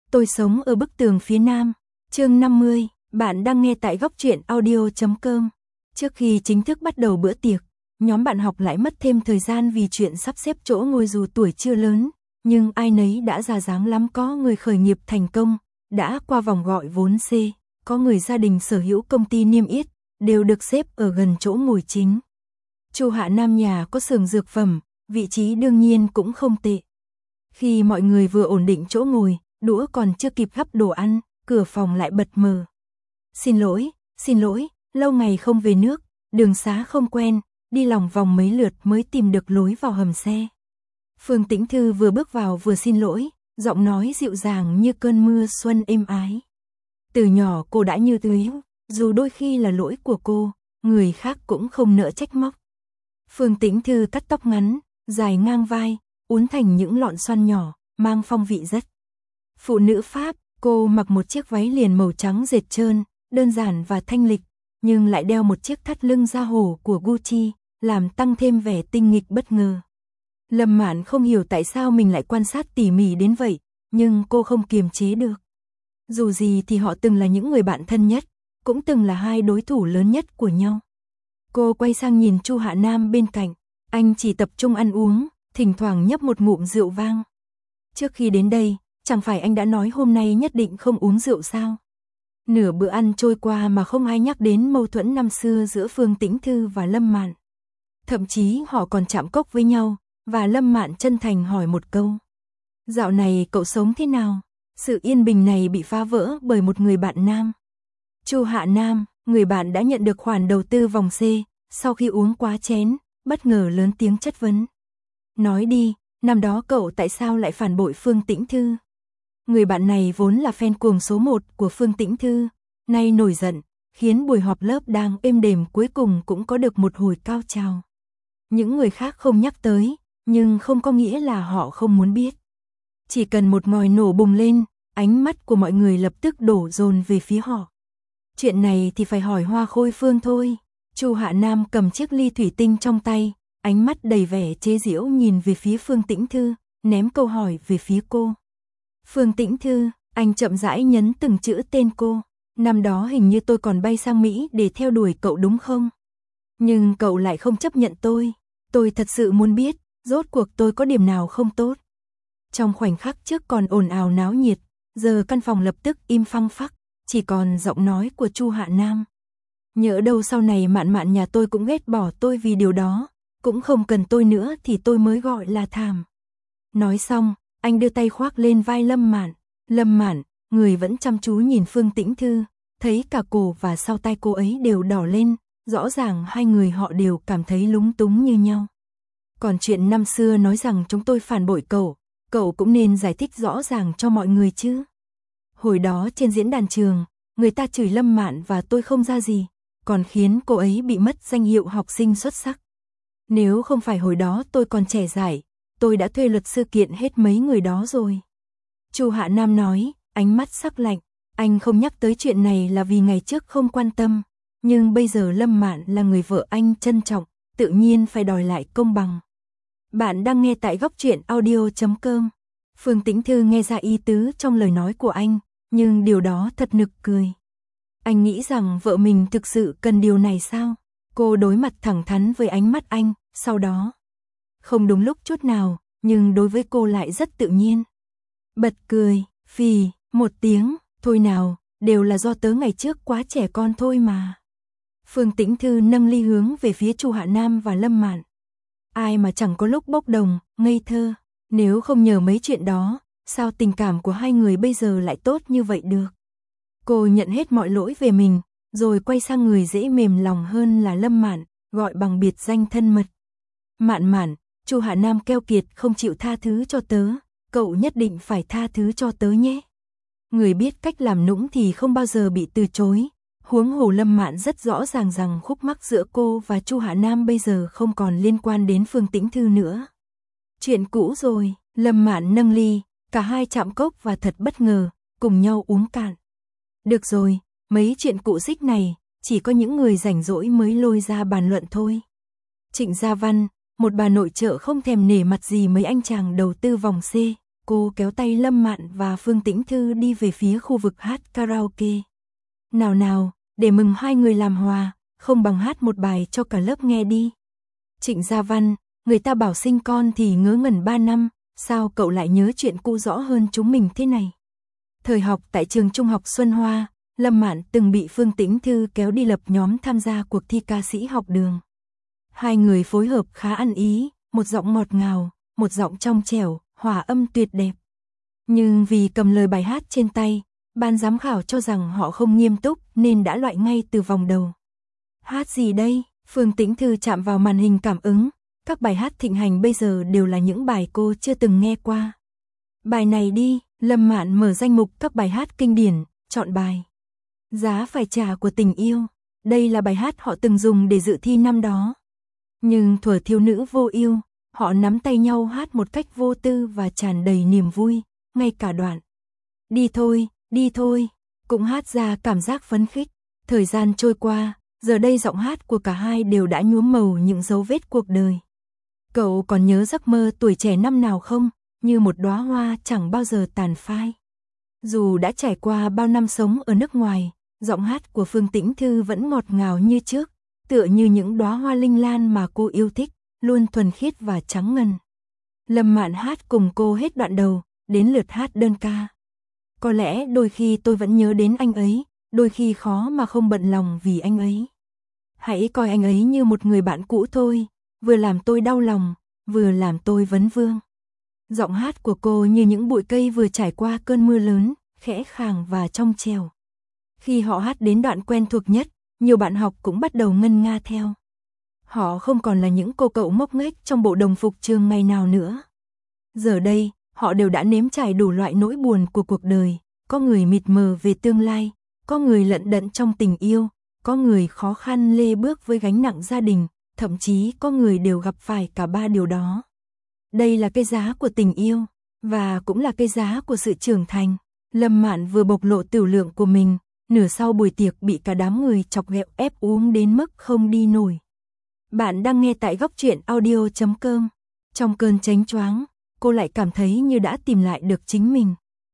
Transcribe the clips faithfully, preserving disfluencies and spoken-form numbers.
Tôi sống ở bức tường phía nam. Chương năm mươi, bạn đang nghe tại góc truyện audio chấm com. Trước khi chính thức bắt đầu bữa tiệc, nhóm bạn học lại mất thêm thời gian vì chuyện sắp xếp chỗ ngồi dù tuổi chưa lớn, nhưng ai nấy đã ra dáng lắm, có người khởi nghiệp thành công, đã qua vòng gọi vốn C, có người gia đình sở hữu công ty niêm yết, đều được xếp ở gần chỗ ngồi chính. Chu Hạ Nam nhà có xưởng dược phẩm, vị trí đương nhiên cũng không tệ. Khi mọi người vừa ổn định chỗ ngồi, đũa còn chưa kịp gắp đồ ăn, cửa phòng lại bật mở. Xin lỗi, xin lỗi, lâu ngày không về nước, đường xá không quen, đi lòng vòng mấy lượt mới tìm được lối vào hầm xe. Phương Tĩnh Thư vừa bước vào vừa xin lỗi, giọng nói dịu dàng như cơn mưa xuân êm ái. Từ nhỏ cô đã như thế, dù đôi khi là lỗi của cô, người khác cũng không nỡ trách móc. Phương Tĩnh Thư cắt tóc ngắn, dài ngang vai, uốn thành những lọn xoăn nhỏ, mang phong vị rất phụ nữ Pháp. Cô mặc một chiếc váy liền màu trắng dệt trơn, đơn giản và thanh lịch, nhưng lại đeo một chiếc thắt lưng da hổ của Gucci, làm tăng thêm vẻ tinh nghịch bất ngờ. Lâm Mạn không hiểu tại sao mình lại quan sát tỉ mỉ đến vậy, nhưng cô không kiềm chế được. Dù gì thì họ từng là những người bạn thân nhất, cũng từng là hai đối thủ lớn nhất của nhau. Cô quay sang nhìn Chu Hạ Nam bên cạnh, anh chỉ tập trung ăn uống, thỉnh thoảng nhấp một ngụm rượu vang. Trước khi đến đây, chẳng phải anh đã nói hôm nay nhất định không uống rượu sao? Nửa bữa ăn trôi qua mà không ai nhắc đến mâu thuẫn năm xưa giữa Phương Tĩnh Thư và Lâm Mạn. Thậm chí họ còn chạm cốc với nhau, và Lâm Mạn chân thành hỏi một câu. Dạo này cậu sống thế nào? Sự yên bình này bị phá vỡ bởi một người bạn nam. Chu Hạ Nam, người bạn đã nhận được khoản đầu tư vòng C, sau khi uống quá chén, bất ngờ lớn tiếng chất vấn. Nói đi, năm đó cậu tại sao lại phản bội Phương Tĩnh Thư? Người bạn này vốn là fan cuồng số một của Phương Tĩnh Thư, nay nổi giận, khiến buổi họp lớp đang êm đềm cuối cùng cũng có được một hồi cao trào. Những người khác không nhắc tới, nhưng không có nghĩa là họ không muốn biết. Chỉ cần một ngòi nổ bùng lên, ánh mắt của mọi người lập tức đổ dồn về phía họ. Chuyện này thì phải hỏi Hoa Khôi Phương thôi. Chu Hạ Nam cầm chiếc ly thủy tinh trong tay, ánh mắt đầy vẻ chế giễu nhìn về phía Phương Tĩnh Thư, ném câu hỏi về phía cô. Phương Tĩnh Thư, anh chậm rãi nhấn từng chữ tên cô. Năm đó hình như tôi còn bay sang Mỹ để theo đuổi cậu đúng không? Nhưng cậu lại không chấp nhận tôi. Tôi thật sự muốn biết, rốt cuộc tôi có điểm nào không tốt. Trong khoảnh khắc trước còn ồn ào náo nhiệt, giờ căn phòng lập tức im phăng phắc, chỉ còn giọng nói của Chu Hạ Nam. Nhỡ đâu sau này Mạn Mạn nhà tôi cũng ghét bỏ tôi vì điều đó, cũng không cần tôi nữa thì tôi mới gọi là thảm. Nói xong, anh đưa tay khoác lên vai Lâm Mạn. Lâm Mạn, người vẫn chăm chú nhìn Phương Tĩnh Thư, thấy cả cổ và sau tai cô ấy đều đỏ lên, rõ ràng hai người họ đều cảm thấy lúng túng như nhau. Còn chuyện năm xưa nói rằng chúng tôi phản bội cậu, cậu cũng nên giải thích rõ ràng cho mọi người chứ. Hồi đó trên diễn đàn trường, người ta chửi Lâm Mạn và tôi không ra gì, còn khiến cô ấy bị mất danh hiệu học sinh xuất sắc. Nếu không phải hồi đó tôi còn trẻ dại, tôi đã thuê luật sư kiện hết mấy người đó rồi. Chu Hạ Nam nói, ánh mắt sắc lạnh, anh không nhắc tới chuyện này là vì ngày trước không quan tâm, nhưng bây giờ Lâm Mạn là người vợ anh trân trọng, tự nhiên phải đòi lại công bằng. Bạn đang nghe tại góc truyện audio chấm com. Phương Tĩnh Thư nghe ra ý tứ trong lời nói của anh, nhưng điều đó thật nực cười. Anh nghĩ rằng vợ mình thực sự cần điều này sao? Cô đối mặt thẳng thắn với ánh mắt anh, sau đó. Không đúng lúc chút nào, nhưng đối với cô lại rất tự nhiên. Bật cười, phì, một tiếng, thôi nào, đều là do tớ ngày trước quá trẻ con thôi mà. Phương Tĩnh Thư nâng ly hướng về phía Chu Hạ Nam và Lâm Mạn. Ai mà chẳng có lúc bốc đồng, ngây thơ, nếu không nhờ mấy chuyện đó, sao tình cảm của hai người bây giờ lại tốt như vậy được? Cô nhận hết mọi lỗi về mình, rồi quay sang người dễ mềm lòng hơn là Lâm Mạn, gọi bằng biệt danh thân mật. Mạn Mạn, Chu Hạ Nam keo kiệt không chịu tha thứ cho tớ, cậu nhất định phải tha thứ cho tớ nhé. Người biết cách làm nũng thì không bao giờ bị từ chối. Huống hồ Lâm Mạn rất rõ ràng rằng khúc mắc giữa cô và Chu Hạ Nam bây giờ không còn liên quan đến Phương Tĩnh Thư nữa. Chuyện cũ rồi, Lâm Mạn nâng ly, cả hai chạm cốc và thật bất ngờ, cùng nhau uống cạn. Được rồi, mấy chuyện cũ xích này, chỉ có những người rảnh rỗi mới lôi ra bàn luận thôi. Trịnh Gia Văn, một bà nội trợ không thèm nể mặt gì mấy anh chàng đầu tư vòng C, cô kéo tay Lâm Mạn và Phương Tĩnh Thư đi về phía khu vực hát karaoke. Nào nào, để mừng hai người làm hòa, không bằng hát một bài cho cả lớp nghe đi. Trịnh Gia Văn, người ta bảo sinh con thì ngớ ngẩn ba năm, sao cậu lại nhớ chuyện cũ rõ hơn chúng mình thế này? Thời học tại trường trung học Xuân Hoa, Lâm Mạn từng bị Phương Tĩnh Thư kéo đi lập nhóm tham gia cuộc thi ca sĩ học đường. Hai người phối hợp khá ăn ý, một giọng ngọt ngào, một giọng trong trẻo, hòa âm tuyệt đẹp. Nhưng vì cầm lời bài hát trên tay, ban giám khảo cho rằng họ không nghiêm túc nên đã loại ngay từ vòng đầu. Hát gì đây? Phương Tĩnh Thư chạm vào màn hình cảm ứng, các bài hát thịnh hành bây giờ đều là những bài cô chưa từng nghe qua. Bài này đi, Lâm Mạn mở danh mục các bài hát kinh điển, chọn bài Giá phải trả của tình yêu. Đây là bài hát họ từng dùng để dự thi năm đó. Nhưng thuở thiếu nữ vô ưu, họ nắm tay nhau hát một cách vô tư và tràn đầy niềm vui, ngay cả đoạn Đi thôi, đi thôi, cũng hát ra cảm giác phấn khích. Thời gian trôi qua, giờ đây giọng hát của cả hai đều đã nhuốm màu những dấu vết cuộc đời. Cậu còn nhớ giấc mơ tuổi trẻ năm nào không? Như một đóa hoa chẳng bao giờ tàn phai. Dù đã trải qua bao năm sống ở nước ngoài, giọng hát của Phương Tĩnh Thư vẫn ngọt ngào như trước, tựa như những đóa hoa linh lan mà cô yêu thích, luôn thuần khiết và trắng ngần. Lâm Mạn hát cùng cô hết đoạn đầu, đến lượt hát đơn ca. Có lẽ đôi khi tôi vẫn nhớ đến anh ấy, đôi khi khó mà không bận lòng vì anh ấy. Hãy coi anh ấy như một người bạn cũ thôi, vừa làm tôi đau lòng, vừa làm tôi vấn vương. Giọng hát của cô như những bụi cây vừa trải qua cơn mưa lớn, khẽ khàng và trong trẻo. Khi họ hát đến đoạn quen thuộc nhất, nhiều bạn học cũng bắt đầu ngân nga theo. Họ không còn là những cô cậu ngốc nghếch trong bộ đồng phục trường ngày nào nữa. Giờ đây, họ đều đã nếm trải đủ loại nỗi buồn của cuộc đời, có người mịt mờ về tương lai, có người lận đận trong tình yêu, có người khó khăn lê bước với gánh nặng gia đình, thậm chí có người đều gặp phải cả ba điều đó. Đây là cái giá của tình yêu, và cũng là cái giá của sự trưởng thành. Lâm Mạn vừa bộc lộ tửu lượng của mình, nửa sau buổi tiệc bị cả đám người chọc ghẹo ép uống đến mức không đi nổi. Bạn đang nghe tại góc truyện audio chấm com. Trong cơn chánh choáng, cô lại cảm thấy như đã tìm lại được chính mình.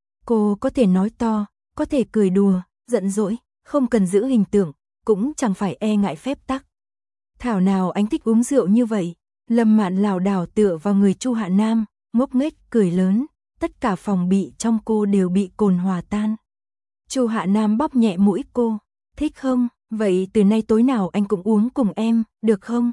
Cô có thể nói to, có thể cười đùa, giận dỗi, không cần giữ hình tượng, cũng chẳng phải e ngại phép tắc. Thảo nào anh thích uống rượu như vậy. Lâm Mạn lảo đảo tựa vào người Chu Hạ Nam, ngốc nghếch cười lớn, tất cả phòng bị trong cô đều bị cồn hòa tan. Chu Hạ Nam bóp nhẹ mũi cô, thích không? Vậy từ nay tối nào anh cũng uống cùng em, được không?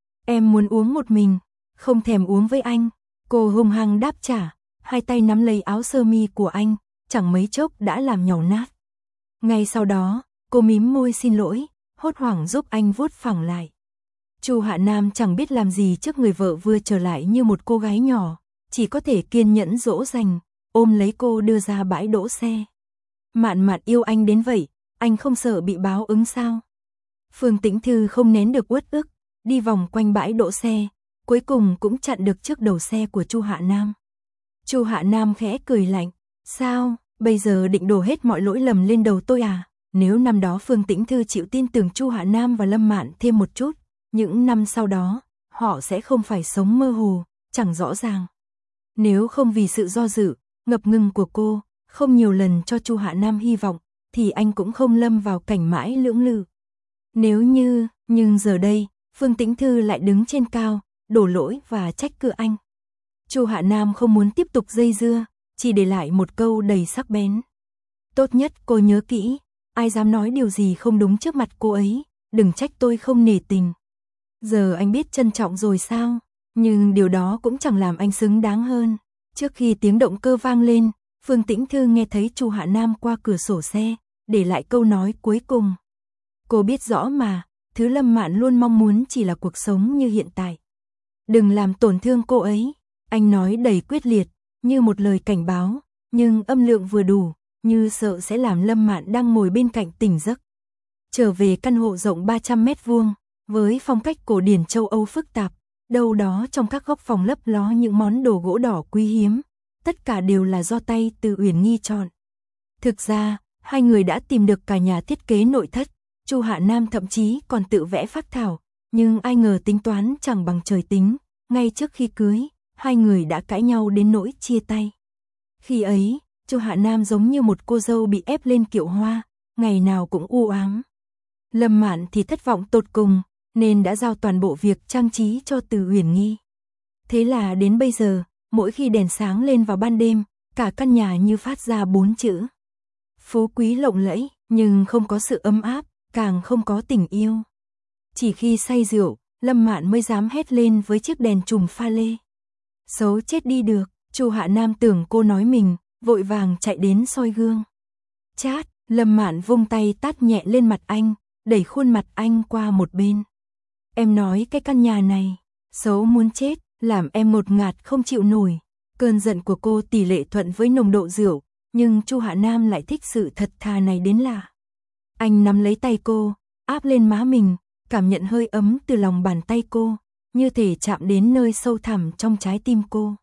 Em muốn uống một mình, không thèm uống với anh. Cô hung hăng đáp trả, hai tay nắm lấy áo sơ mi của anh, chẳng mấy chốc đã làm nhàu nát. Ngay sau đó, cô mím môi xin lỗi, hốt hoảng giúp anh vuốt phẳng lại. Chu Hạ Nam chẳng biết làm gì trước người vợ vừa trở lại như một cô gái nhỏ, chỉ có thể kiên nhẫn dỗ dành, ôm lấy cô đưa ra bãi đỗ xe. Mạn Mạn yêu anh đến vậy, anh không sợ bị báo ứng sao? Phương Tĩnh Thư không nén được uất ức, đi vòng quanh bãi đỗ xe, cuối cùng cũng chặn được trước đầu xe của Chu Hạ Nam. Chu Hạ Nam khẽ cười lạnh, sao, bây giờ định đổ hết mọi lỗi lầm lên đầu tôi à? Nếu năm đó Phương Tĩnh Thư chịu tin tưởng Chu Hạ Nam và Lâm Mạn thêm một chút, những năm sau đó, họ sẽ không phải sống mơ hồ, chẳng rõ ràng. Nếu không vì sự do dự, ngập ngừng của cô, không nhiều lần cho Chu Hạ Nam hy vọng, thì anh cũng không lâm vào cảnh mãi lưỡng lự. Nếu như, nhưng giờ đây, Phương Tĩnh Thư lại đứng trên cao, đổ lỗi và trách cứ anh. Chu Hạ Nam không muốn tiếp tục dây dưa, chỉ để lại một câu đầy sắc bén. Tốt nhất cô nhớ kỹ, ai dám nói điều gì không đúng trước mặt cô ấy, đừng trách tôi không nể tình. Giờ anh biết trân trọng rồi sao? Nhưng điều đó cũng chẳng làm anh xứng đáng hơn. Trước khi tiếng động cơ vang lên, Phương Tĩnh Thư nghe thấy Chu Hạ Nam qua cửa sổ xe, để lại câu nói cuối cùng. Cô biết rõ mà, thứ Lâm Mạn luôn mong muốn chỉ là cuộc sống như hiện tại. Đừng làm tổn thương cô ấy, anh nói đầy quyết liệt, như một lời cảnh báo, nhưng âm lượng vừa đủ, như sợ sẽ làm Lâm Mạn đang ngồi bên cạnh tỉnh giấc. Trở về căn hộ rộng ba trăm mét vuông, với phong cách cổ điển châu Âu phức tạp, đâu đó trong các góc phòng lấp ló những món đồ gỗ đỏ quý hiếm, tất cả đều là do tay Từ Uyển Nghi chọn. Thực ra, hai người đã tìm được cả nhà thiết kế nội thất, Chu Hạ Nam thậm chí còn tự vẽ phác thảo, nhưng ai ngờ tính toán chẳng bằng trời tính, ngay trước khi cưới, hai người đã cãi nhau đến nỗi chia tay. Khi ấy, Chu Hạ Nam giống như một cô dâu bị ép lên kiệu hoa, ngày nào cũng u ám. Lâm Mạn thì thất vọng tột cùng, nên đã giao toàn bộ việc trang trí cho Từ Uyển Nghi. Thế là đến bây giờ, mỗi khi đèn sáng lên vào ban đêm, cả căn nhà như phát ra bốn chữ. Phú quý lộng lẫy, nhưng không có sự ấm áp, càng không có tình yêu. Chỉ khi say rượu, Lâm Mạn mới dám hét lên với chiếc đèn chùm pha lê. Xấu chết đi được, Chu Hạ Nam tưởng cô nói mình, vội vàng chạy đến soi gương. Chát, Lâm Mạn vung tay tát nhẹ lên mặt anh, đẩy khuôn mặt anh qua một bên. Em nói cái căn nhà này, xấu muốn chết, làm em ngột ngạt không chịu nổi. Cơn giận của cô tỷ lệ thuận với nồng độ rượu, nhưng Chu Hạ Nam lại thích sự thật thà này đến lạ. Anh nắm lấy tay cô, áp lên má mình, cảm nhận hơi ấm từ lòng bàn tay cô, như thể chạm đến nơi sâu thẳm trong trái tim cô.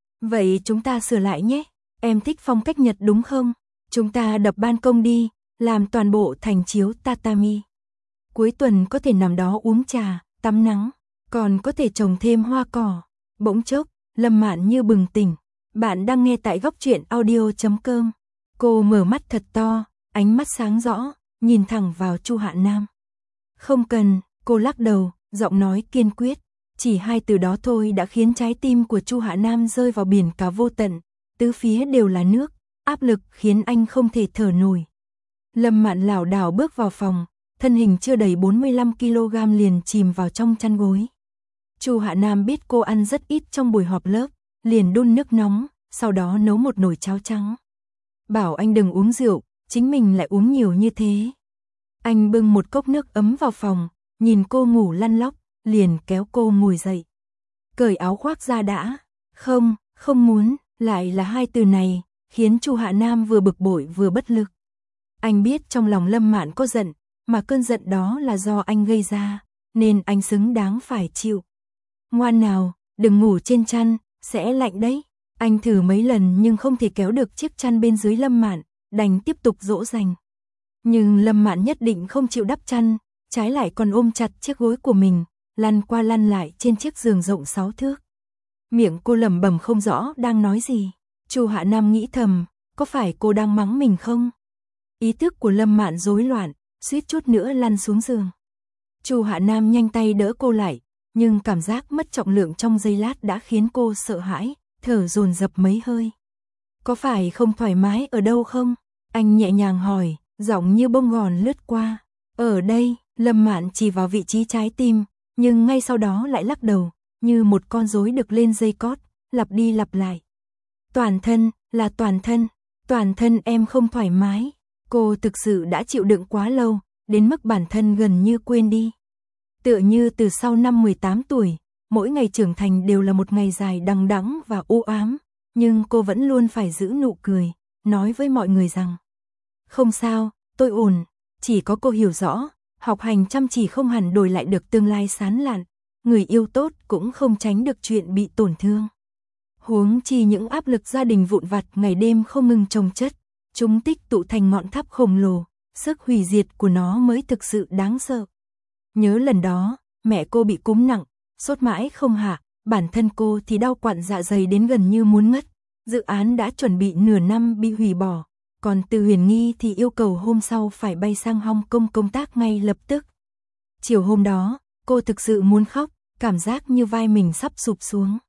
Vậy chúng ta sửa lại nhé, em thích phong cách Nhật đúng không? Chúng ta đập ban công đi, làm toàn bộ thành chiếu tatami. Cuối tuần có thể nằm đó uống trà, tắm nắng, còn có thể trồng thêm hoa cỏ. Bỗng chốc, Lâm Mạn như bừng tỉnh. Bạn đang nghe tại góc truyện audio chấm com. Cô mở mắt thật to, ánh mắt sáng rõ, nhìn thẳng vào Chu Hạ Nam. Không cần, cô lắc đầu, giọng nói kiên quyết. Chỉ hai từ đó thôi đã khiến trái tim của Chu Hạ Nam rơi vào biển cả vô tận. Tứ phía đều là nước, áp lực khiến anh không thể thở nổi. Lâm Mạn lảo đảo bước vào phòng, thân hình chưa đầy bốn mươi lăm ki lô gam liền chìm vào trong chăn gối. Chu Hạ Nam biết cô ăn rất ít trong buổi họp lớp, liền đun nước nóng, sau đó nấu một nồi cháo trắng. Bảo anh đừng uống rượu, chính mình lại uống nhiều như thế. Anh bưng một cốc nước ấm vào phòng, nhìn cô ngủ lăn lóc, liền kéo cô ngồi dậy. Cởi áo khoác ra đã. Không, không muốn, lại là hai từ này, khiến Chu Hạ Nam vừa bực bội vừa bất lực. Anh biết trong lòng Lâm Mạn có giận, mà cơn giận đó là do anh gây ra, nên anh xứng đáng phải chịu. Ngoan nào, đừng ngủ trên chăn, sẽ lạnh đấy. Anh thử mấy lần nhưng không thể kéo được chiếc chăn bên dưới Lâm Mạn, đành tiếp tục dỗ dành. Nhưng Lâm Mạn nhất định không chịu đắp chăn, trái lại còn ôm chặt chiếc gối của mình, lăn qua lăn lại trên chiếc giường rộng sáu thước. Miệng cô lẩm bẩm không rõ đang nói gì. Chu Hạ Nam nghĩ thầm, có phải cô đang mắng mình không? Ý thức của Lâm Mạn rối loạn, suýt chút nữa lăn xuống giường. Chu Hạ Nam nhanh tay đỡ cô lại, nhưng cảm giác mất trọng lượng trong giây lát đã khiến cô sợ hãi, thở dồn dập mấy hơi. Có phải không thoải mái ở đâu không? Anh nhẹ nhàng hỏi, giọng như bông gòn lướt qua. Ở đây, Lâm Mạn chỉ vào vị trí trái tim, nhưng ngay sau đó lại lắc đầu, như một con rối được lên dây cót, lặp đi lặp lại. Toàn thân, là toàn thân, toàn thân em không thoải mái. Cô thực sự đã chịu đựng quá lâu, đến mức bản thân gần như quên đi. Tựa như từ sau năm mười tám tuổi, mỗi ngày trưởng thành đều là một ngày dài đằng đẵng và u ám, nhưng cô vẫn luôn phải giữ nụ cười, nói với mọi người rằng không sao, tôi ổn. Chỉ có cô hiểu rõ, học hành chăm chỉ không hẳn đổi lại được tương lai sáng lạn, người yêu tốt cũng không tránh được chuyện bị tổn thương. Huống chi những áp lực gia đình vụn vặt ngày đêm không ngừng chồng chất, chúng tích tụ thành ngọn tháp khổng lồ, sức hủy diệt của nó mới thực sự đáng sợ. Nhớ lần đó, mẹ cô bị cúm nặng, sốt mãi không hạ, bản thân cô thì đau quặn dạ dày đến gần như muốn ngất. Dự án đã chuẩn bị nửa năm bị hủy bỏ, còn Từ Huyền Nghi thì yêu cầu hôm sau phải bay sang Hong Kong công tác ngay lập tức. Chiều hôm đó, cô thực sự muốn khóc, cảm giác như vai mình sắp sụp xuống.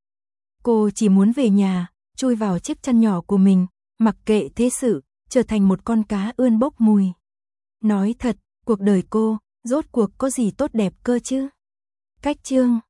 Cô chỉ muốn về nhà, chui vào chiếc chăn nhỏ của mình, mặc kệ thế sự, trở thành một con cá ươn bốc mùi. Nói thật, cuộc đời cô, rốt cuộc có gì tốt đẹp cơ chứ? Cách chương